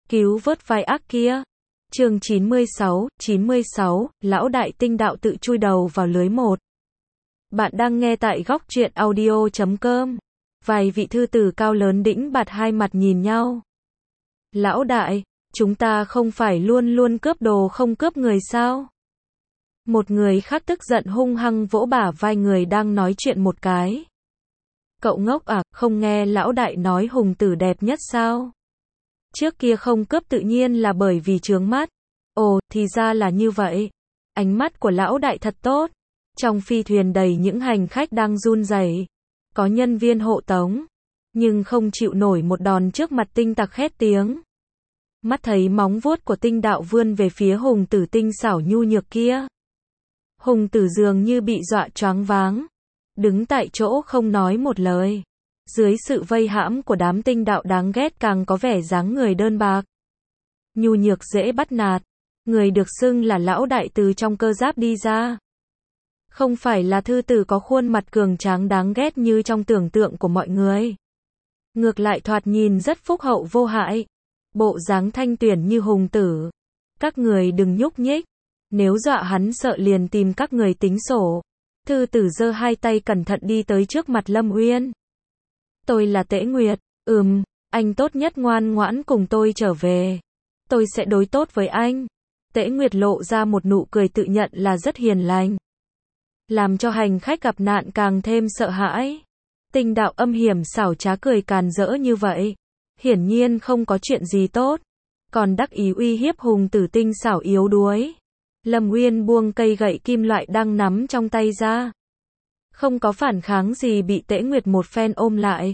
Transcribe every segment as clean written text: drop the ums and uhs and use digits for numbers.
Cứu vớt vai ác kia. Chương 96, lão đại tinh đạo tự chui đầu vào lưới một. Bạn đang nghe tại góc truyện audio.com. Vài vị thư tử cao lớn đĩnh bạt hai mặt nhìn nhau. Lão đại, chúng ta không phải luôn luôn cướp đồ không cướp người sao? Một người khác tức giận hung hăng vỗ bả vai người đang nói chuyện một cái. Cậu ngốc à, không nghe lão đại nói hùng tử đẹp nhất sao? Trước kia không cướp tự nhiên là bởi vì chướng mắt. Ồ, thì ra là như vậy. Ánh mắt của lão đại thật tốt. Trong phi thuyền đầy những hành khách đang run rẩy. Có nhân viên hộ tống. Nhưng không chịu nổi một đòn trước mặt tinh tặc hét tiếng. Mắt thấy móng vuốt của tinh đạo vươn về phía hùng tử tinh xảo nhu nhược kia. Hùng tử dường như bị dọa choáng váng. Đứng tại chỗ không nói một lời. Dưới sự vây hãm của đám tinh đạo đáng ghét càng có vẻ dáng người đơn bạc. Nhu nhược dễ bắt nạt. Người được xưng là lão đại từ trong cơ giáp đi ra. Không phải là thư tử có khuôn mặt cường tráng đáng ghét như trong tưởng tượng của mọi người. Ngược lại thoạt nhìn rất phúc hậu vô hại. Bộ dáng thanh tuyển như hùng tử. Các người đừng nhúc nhích. Nếu dọa hắn sợ liền tìm các người tính sổ. Thư tử giơ hai tay cẩn thận đi tới trước mặt Lâm Uyên. Tôi là Tễ Nguyệt. Anh tốt nhất ngoan ngoãn cùng tôi trở về. Tôi sẽ đối tốt với anh. Tễ Nguyệt lộ ra một nụ cười tự nhận là rất hiền lành. Làm cho hành khách gặp nạn càng thêm sợ hãi. Tinh đạo âm hiểm xảo trá cười càn rỡ như vậy. Hiển nhiên không có chuyện gì tốt. Còn đắc ý uy hiếp hùng tử tinh xảo yếu đuối. Lâm Uyên buông cây gậy kim loại đang nắm trong tay ra. Không có phản kháng gì bị Tễ Nguyệt một phen ôm lại.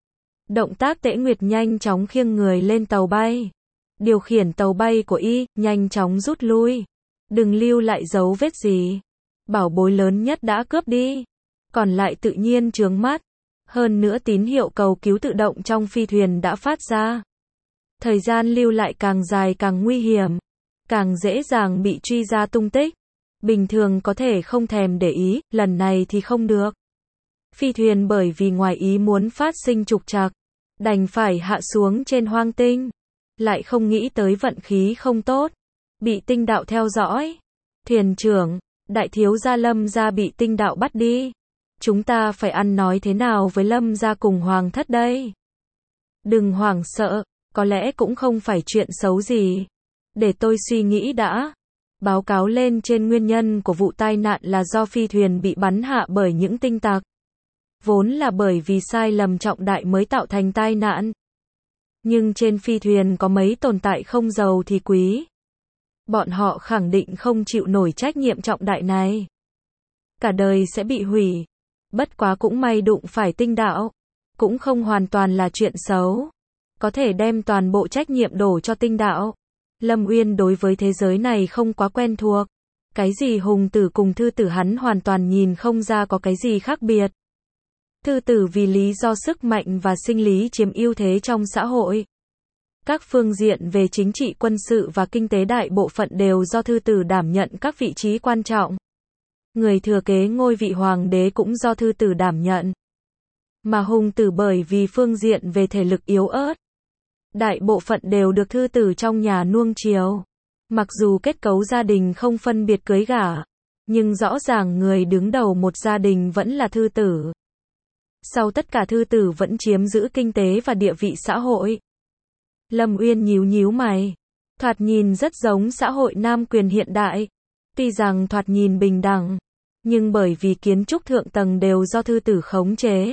Động tác Tễ Nguyệt nhanh chóng khiêng người lên tàu bay. Điều khiển tàu bay của y, nhanh chóng rút lui. Đừng lưu lại dấu vết gì. Bảo bối lớn nhất đã cướp đi. Còn lại tự nhiên chướng mắt. Hơn nữa tín hiệu cầu cứu tự động trong phi thuyền đã phát ra. Thời gian lưu lại càng dài càng nguy hiểm. Càng dễ dàng bị truy ra tung tích. Bình thường có thể không thèm để ý, lần này thì không được. Phi thuyền bởi vì ngoài ý muốn phát sinh trục trặc, đành phải hạ xuống trên hoang tinh. Lại không nghĩ tới vận khí không tốt. Bị tinh đạo theo dõi. Thuyền trưởng, đại thiếu gia Lâm gia bị tinh đạo bắt đi. Chúng ta phải ăn nói thế nào với Lâm gia cùng hoàng thất đây? Đừng hoảng sợ, có lẽ cũng không phải chuyện xấu gì. Để tôi suy nghĩ đã. Báo cáo lên trên nguyên nhân của vụ tai nạn là do phi thuyền bị bắn hạ bởi những tinh tặc. Vốn là bởi vì sai lầm trọng đại mới tạo thành tai nạn. Nhưng trên phi thuyền có mấy tồn tại không giàu thì quý. Bọn họ khẳng định không chịu nổi trách nhiệm trọng đại này. Cả đời sẽ bị hủy. Bất quá cũng may đụng phải tinh đạo. Cũng không hoàn toàn là chuyện xấu. Có thể đem toàn bộ trách nhiệm đổ cho tinh đạo. Lâm Uyên đối với thế giới này không quá quen thuộc. Cái gì hùng tử cùng thư tử hắn hoàn toàn nhìn không ra có cái gì khác biệt. Thư tử vì lý do sức mạnh và sinh lý chiếm ưu thế trong xã hội. Các phương diện về chính trị quân sự và kinh tế đại bộ phận đều do thư tử đảm nhận các vị trí quan trọng. Người thừa kế ngôi vị hoàng đế cũng do thư tử đảm nhận. Mà hùng tử bởi vì phương diện về thể lực yếu ớt. Đại bộ phận đều được thư tử trong nhà nuông chiều. Mặc dù kết cấu gia đình không phân biệt cưới gả. Nhưng rõ ràng người đứng đầu một gia đình vẫn là thư tử. Sau tất cả thư tử vẫn chiếm giữ kinh tế và địa vị xã hội. Lâm Uyên nhíu nhíu mày. Thoạt nhìn rất giống xã hội nam quyền hiện đại. Tuy rằng thoạt nhìn bình đẳng. Nhưng bởi vì kiến trúc thượng tầng đều do thư tử khống chế.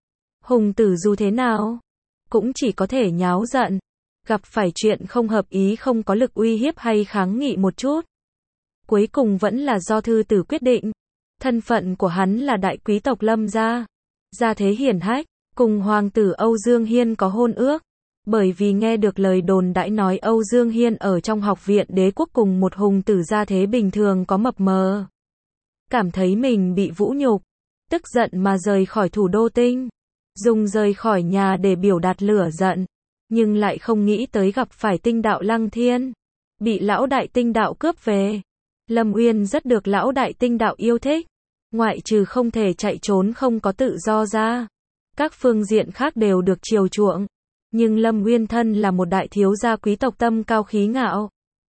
Hùng tử dù thế nào cũng chỉ có thể nháo giận. Gặp phải chuyện không hợp ý không có lực uy hiếp hay kháng nghị một chút. Cuối cùng vẫn là do thư tử quyết định. Thân phận của hắn là đại quý tộc Lâm gia. Gia thế hiển hách. Cùng hoàng tử Âu Dương Hiên có hôn ước. Bởi vì nghe được lời đồn đãi nói Âu Dương Hiên ở trong học viện đế quốc cùng một hùng tử gia thế bình thường có mập mờ. Cảm thấy mình bị vũ nhục. Tức giận mà rời khỏi thủ đô tinh. Dùng rời khỏi nhà để biểu đạt lửa giận. Nhưng lại không nghĩ tới gặp phải tinh đạo Lăng Thiên. Bị lão đại tinh đạo cướp về. Lâm Uyên rất được lão đại tinh đạo yêu thích. Ngoại trừ không thể chạy trốn không có tự do ra. Các phương diện khác đều được chiều chuộng. Nhưng Lâm Uyên thân là một đại thiếu gia quý tộc tâm cao khí ngạo.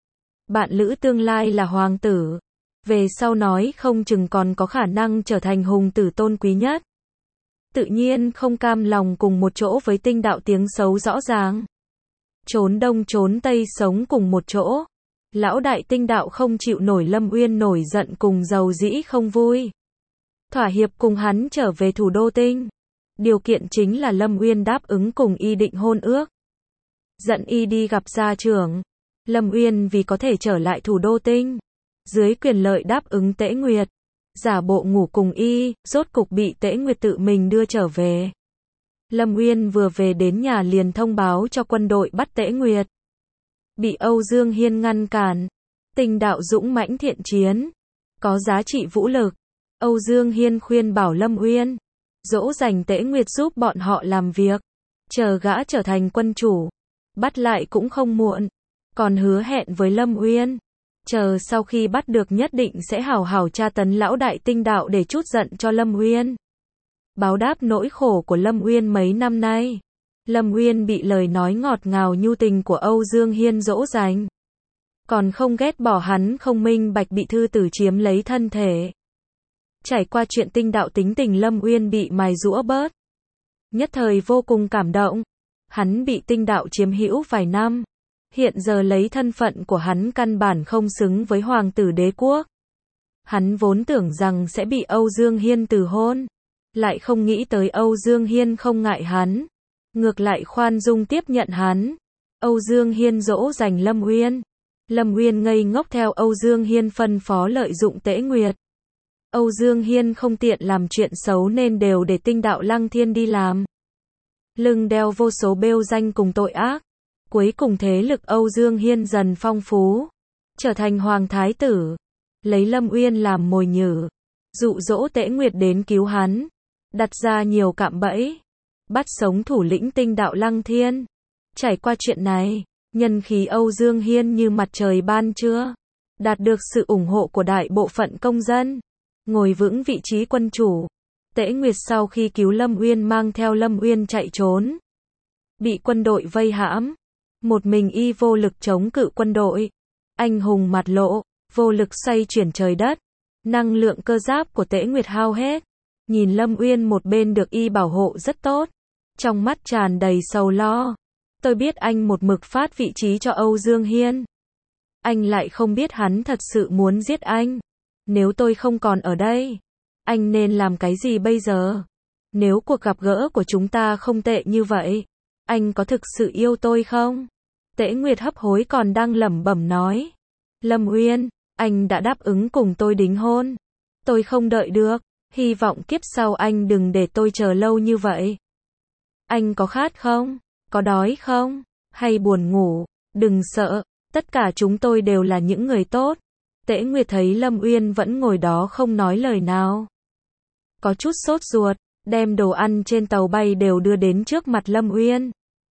Bạn lữ tương lai là hoàng tử. Về sau nói không chừng còn có khả năng trở thành hùng tử tôn quý nhất. Tự nhiên không cam lòng cùng một chỗ với tinh đạo tiếng xấu rõ ràng. Trốn đông trốn tây sống cùng một chỗ. Lão đại tinh đạo không chịu nổi Lâm Uyên nổi giận cùng giàu dĩ không vui. Thỏa hiệp cùng hắn trở về thủ đô tinh. Điều kiện chính là Lâm Uyên đáp ứng cùng y định hôn ước. Dẫn y đi gặp gia trưởng. Lâm Uyên vì có thể trở lại thủ đô tinh. Dưới quyền lợi đáp ứng Tễ Nguyệt. Giả bộ ngủ cùng y, rốt cục bị Tễ Nguyệt tự mình đưa trở về. Lâm Uyên vừa về đến nhà liền thông báo cho quân đội bắt Tễ Nguyệt. Bị Âu Dương Hiên ngăn cản. Tinh đạo dũng mãnh thiện chiến. Có giá trị vũ lực. Âu Dương Hiên khuyên bảo Lâm Uyên. Dỗ dành Tễ Nguyệt giúp bọn họ làm việc. Chờ gã trở thành quân chủ. Bắt lại cũng không muộn. Còn hứa hẹn với Lâm Uyên. Chờ sau khi bắt được nhất định sẽ hảo hảo tra tấn lão đại tinh đạo để trút giận cho Lâm Uyên. Báo đáp nỗi khổ của Lâm Uyên mấy năm nay. Lâm Uyên bị lời nói ngọt ngào nhu tình của Âu Dương Hiên dỗ dành. Còn không ghét bỏ hắn không minh bạch bị thư tử chiếm lấy thân thể. Trải qua chuyện tinh đạo tính tình Lâm Uyên bị mài giũa bớt. Nhất thời vô cùng cảm động. Hắn bị tinh đạo chiếm hữu vài năm. Hiện giờ lấy thân phận của hắn căn bản không xứng với hoàng tử đế quốc. Hắn vốn tưởng rằng sẽ bị Âu Dương Hiên từ hôn. Lại không nghĩ tới Âu Dương Hiên không ngại hắn. Ngược lại khoan dung tiếp nhận hắn. Âu Dương Hiên dỗ dành Lâm Uyên. Lâm Uyên ngây ngốc theo Âu Dương Hiên phân phó lợi dụng Tễ Nguyệt. Âu Dương Hiên không tiện làm chuyện xấu nên đều để tinh đạo Lăng Thiên đi làm. Lưng đeo vô số bêu danh cùng tội ác. Cuối cùng thế lực Âu Dương Hiên dần phong phú. Trở thành hoàng thái tử. Lấy Lâm Uyên làm mồi nhử. Dụ dỗ Tễ Nguyệt đến cứu hắn. Đặt ra nhiều cạm bẫy. Bắt sống thủ lĩnh tinh đạo Lăng Thiên. Trải qua chuyện này, nhân khí Âu Dương Hiên như mặt trời ban trưa. Đạt được sự ủng hộ của đại bộ phận công dân. Ngồi vững vị trí quân chủ. Tễ Nguyệt sau khi cứu Lâm Uyên mang theo Lâm Uyên chạy trốn. Bị quân đội vây hãm. Một mình y vô lực chống cự quân đội. Anh hùng mặt lộ, vô lực xoay chuyển trời đất. Năng lượng cơ giáp của Tễ Nguyệt hao hết. Nhìn Lâm Uyên một bên được y bảo hộ rất tốt. Trong mắt tràn đầy sầu lo. Tôi biết anh một mực phát vị trí cho Âu Dương Hiên. Anh lại không biết hắn thật sự muốn giết anh. Nếu tôi không còn ở đây, anh nên làm cái gì bây giờ? Nếu cuộc gặp gỡ của chúng ta không tệ như vậy, anh có thực sự yêu tôi không? Tễ Nguyệt hấp hối còn đang lẩm bẩm nói. Lâm Uyên, anh đã đáp ứng cùng tôi đính hôn. Tôi không đợi được, hy vọng kiếp sau anh đừng để tôi chờ lâu như vậy. Anh có khát không? Có đói không? Hay buồn ngủ? Đừng sợ, tất cả chúng tôi đều là những người tốt. Tễ Nguyệt thấy Lâm Uyên vẫn ngồi đó không nói lời nào. Có chút sốt ruột, đem đồ ăn trên tàu bay đều đưa đến trước mặt Lâm Uyên.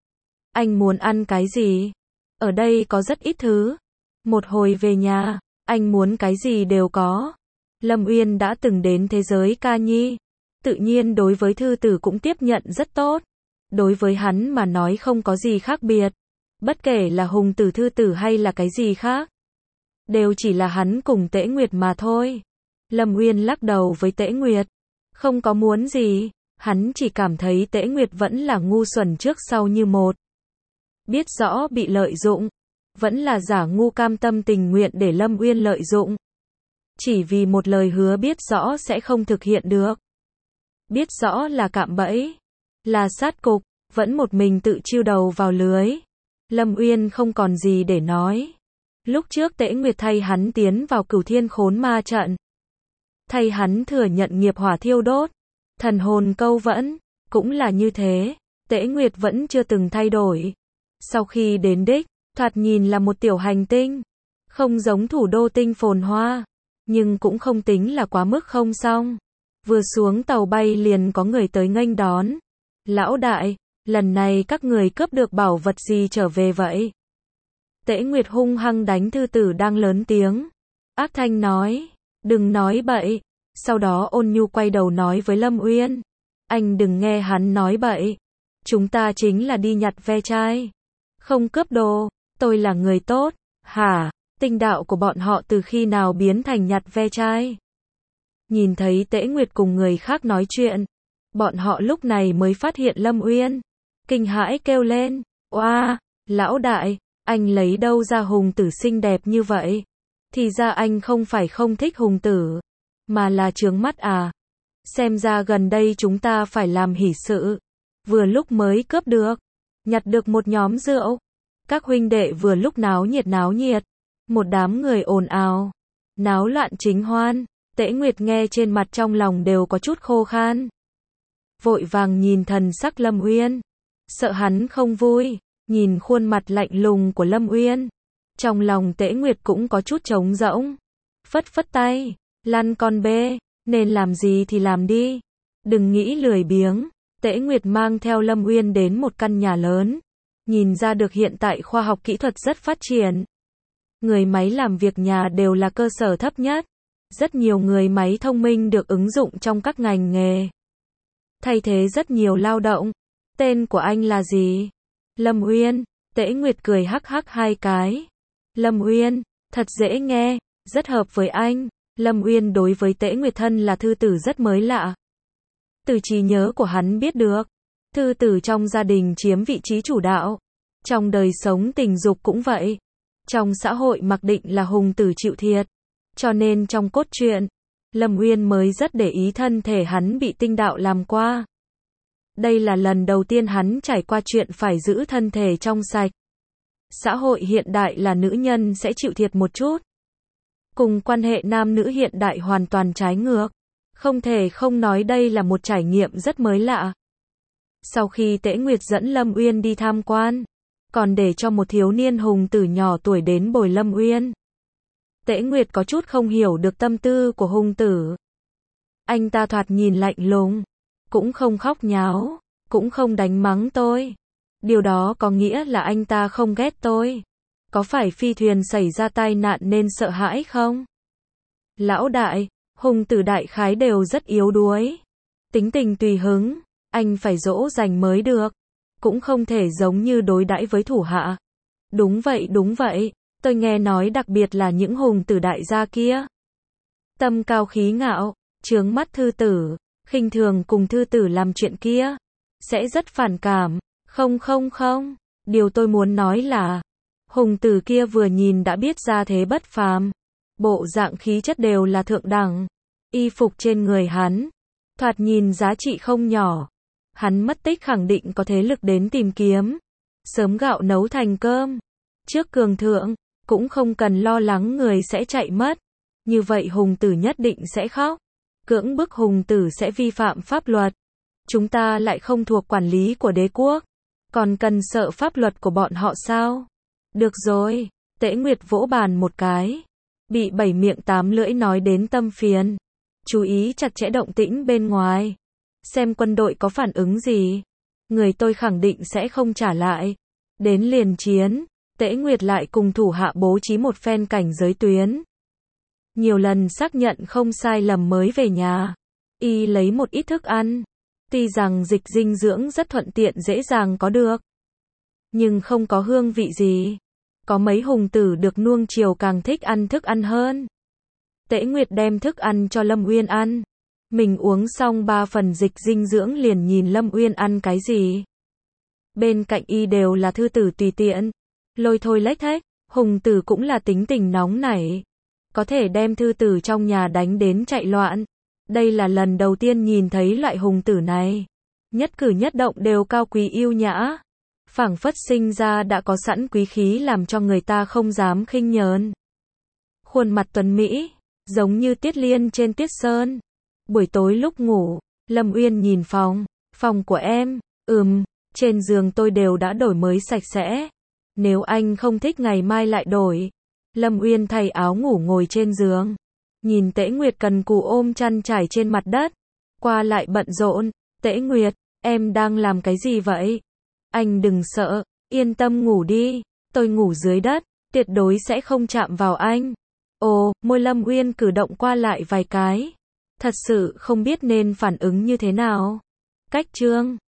Anh muốn ăn cái gì? Ở đây có rất ít thứ. Một hồi về nhà, anh muốn cái gì đều có. Lâm Uyên đã từng đến thế giới ca nhi. Tự nhiên đối với thư tử cũng tiếp nhận rất tốt. Đối với hắn mà nói không có gì khác biệt. Bất kể là hùng tử thư tử hay là cái gì khác. Đều chỉ là hắn cùng Tễ Nguyệt mà thôi. Lâm Uyên lắc đầu với Tễ Nguyệt. Không có muốn gì. Hắn chỉ cảm thấy Tễ Nguyệt vẫn là ngu xuẩn trước sau như một. Biết rõ bị lợi dụng. Vẫn là giả ngu cam tâm tình nguyện để Lâm Uyên lợi dụng. Chỉ vì một lời hứa biết rõ sẽ không thực hiện được. Biết rõ là cạm bẫy. Là sát cục. Vẫn một mình tự chiêu đầu vào lưới. Lâm Uyên không còn gì để nói. Lúc trước Tễ Nguyệt thay hắn tiến vào Cửu Thiên Khốn Ma trận. Thay hắn thừa nhận nghiệp hỏa thiêu đốt. Thần hồn câu vẫn. Cũng là như thế. Tễ Nguyệt vẫn chưa từng thay đổi. Sau khi đến đích, thoạt nhìn là một tiểu hành tinh. Không giống thủ đô tinh phồn hoa. Nhưng cũng không tính là quá mức không xong. Vừa xuống tàu bay liền có người tới nghênh đón. Lão đại, lần này các người cướp được bảo vật gì trở về vậy? Tễ Nguyệt hung hăng đánh thư tử đang lớn tiếng. Ác thanh nói, đừng nói bậy. Sau đó ôn nhu quay đầu nói với Lâm Uyên. Anh đừng nghe hắn nói bậy. Chúng ta chính là đi nhặt ve chai. Không cướp đồ, tôi là người tốt. Hả? Tinh đạo của bọn họ từ khi nào biến thành nhặt ve chai? Nhìn thấy Tễ Nguyệt cùng người khác nói chuyện, bọn họ lúc này mới phát hiện Lâm Uyên. Kinh hãi kêu lên, oa, lão đại, anh lấy đâu ra hùng tử xinh đẹp như vậy? Thì ra anh không phải không thích hùng tử, mà là chướng mắt à? Xem ra gần đây chúng ta phải làm hỷ sự. Vừa lúc mới cướp được, nhặt được một nhóm rượu. Các huynh đệ vừa lúc náo nhiệt. Một đám người ồn ào, náo loạn chính hoan. Tễ Nguyệt nghe trên mặt trong lòng đều có chút khô khan. Vội vàng nhìn thần sắc Lâm Uyên, sợ hắn không vui, nhìn khuôn mặt lạnh lùng của Lâm Uyên. Trong lòng Tễ Nguyệt cũng có chút trống rỗng. Phất phất tay, lăn con bê, nên làm gì thì làm đi. Đừng nghĩ lười biếng. Tễ Nguyệt mang theo Lâm Uyên đến một căn nhà lớn. Nhìn ra được hiện tại khoa học kỹ thuật rất phát triển. Người máy làm việc nhà đều là cơ sở thấp nhất. Rất nhiều người máy thông minh được ứng dụng trong các ngành nghề. Thay thế rất nhiều lao động. Tên của anh là gì? Lâm Uyên. Tễ Nguyệt cười hắc hắc hai cái. Lâm Uyên, thật dễ nghe, rất hợp với anh. Lâm Uyên đối với Tễ Nguyệt thân là thư tử rất mới lạ. Từ trí nhớ của hắn biết được, thư tử trong gia đình chiếm vị trí chủ đạo. Trong đời sống tình dục cũng vậy. Trong xã hội mặc định là hùng tử chịu thiệt. Cho nên trong cốt truyện, Lâm Uyên mới rất để ý thân thể hắn bị tinh đạo làm qua. Đây là lần đầu tiên hắn trải qua chuyện phải giữ thân thể trong sạch. Xã hội hiện đại là nữ nhân sẽ chịu thiệt một chút. Cùng quan hệ nam nữ hiện đại hoàn toàn trái ngược. Không thể không nói đây là một trải nghiệm rất mới lạ. Sau khi Tễ Nguyệt dẫn Lâm Uyên đi tham quan, còn để cho một thiếu niên hùng tử nhỏ tuổi đến bồi Lâm Uyên. Tễ Nguyệt có chút không hiểu được tâm tư của hùng tử. Anh ta thoạt nhìn lạnh lùng, cũng không khóc nháo, cũng không đánh mắng tôi. Điều đó có nghĩa là anh ta không ghét tôi. Có phải phi thuyền xảy ra tai nạn nên sợ hãi không? Lão đại, hùng tử đại khái đều rất yếu đuối. Tính tình tùy hứng, anh phải dỗ dành mới được. Cũng không thể giống như đối đãi với thủ hạ. Đúng vậy, tôi nghe nói đặc biệt là những hùng tử đại gia kia. Tâm cao khí ngạo, chướng mắt thư tử, khinh thường cùng thư tử làm chuyện kia. Sẽ rất phản cảm. Không, điều tôi muốn nói là, hùng tử kia vừa nhìn đã biết ra thế bất phàm. Bộ dạng khí chất đều là thượng đẳng. Y phục trên người hắn, thoạt nhìn giá trị không nhỏ. Hắn mất tích khẳng định có thế lực đến tìm kiếm. Sớm gạo nấu thành cơm. Trước cường thượng, cũng không cần lo lắng người sẽ chạy mất. Như vậy hùng tử nhất định sẽ khóc. Cưỡng bức hùng tử sẽ vi phạm pháp luật. Chúng ta lại không thuộc quản lý của đế quốc. Còn cần sợ pháp luật của bọn họ sao? Được rồi, Tễ Nguyệt vỗ bàn một cái. Bị bảy miệng tám lưỡi nói đến tâm phiền. Chú ý chặt chẽ động tĩnh bên ngoài. Xem quân đội có phản ứng gì. Người tôi khẳng định sẽ không trả lại. Đến liền chiến, Tễ Nguyệt lại cùng thủ hạ bố trí một phen cảnh giới tuyến. Nhiều lần xác nhận không sai lầm mới về nhà. Y lấy một ít thức ăn. Tuy rằng dịch dinh dưỡng rất thuận tiện dễ dàng có được. Nhưng không có hương vị gì. Có mấy hùng tử được nuông chiều càng thích ăn thức ăn hơn. Tễ Nguyệt đem thức ăn cho Lâm Uyên ăn. Mình uống xong 3 phần dịch dinh dưỡng liền nhìn Lâm Uyên ăn cái gì. Bên cạnh y đều là thư tử tùy tiện. Lôi thôi lếch thếch, hùng tử cũng là tính tình nóng nảy. Có thể đem thư tử trong nhà đánh đến chạy loạn. Đây là lần đầu tiên nhìn thấy loại hùng tử này. Nhất cử nhất động đều cao quý yêu nhã. Phảng phất sinh ra đã có sẵn quý khí làm cho người ta không dám khinh nhờn. Khuôn mặt tuấn Mỹ, giống như Tiết Liên trên Tiết Sơn. Buổi tối lúc ngủ, Lâm Uyên nhìn phòng của em, trên giường tôi đều đã đổi mới sạch sẽ. Nếu anh không thích ngày mai lại đổi. Lâm Uyên thay áo ngủ ngồi trên giường. Nhìn Tễ Nguyệt cần cù ôm chăn trải trên mặt đất. Qua lại bận rộn. Tễ Nguyệt, em đang làm cái gì vậy? Anh đừng sợ, yên tâm ngủ đi. Tôi ngủ dưới đất, tuyệt đối sẽ không chạm vào anh. Ồ, môi Lâm Uyên cử động qua lại vài cái. Thật sự không biết nên phản ứng như thế nào. Cách chương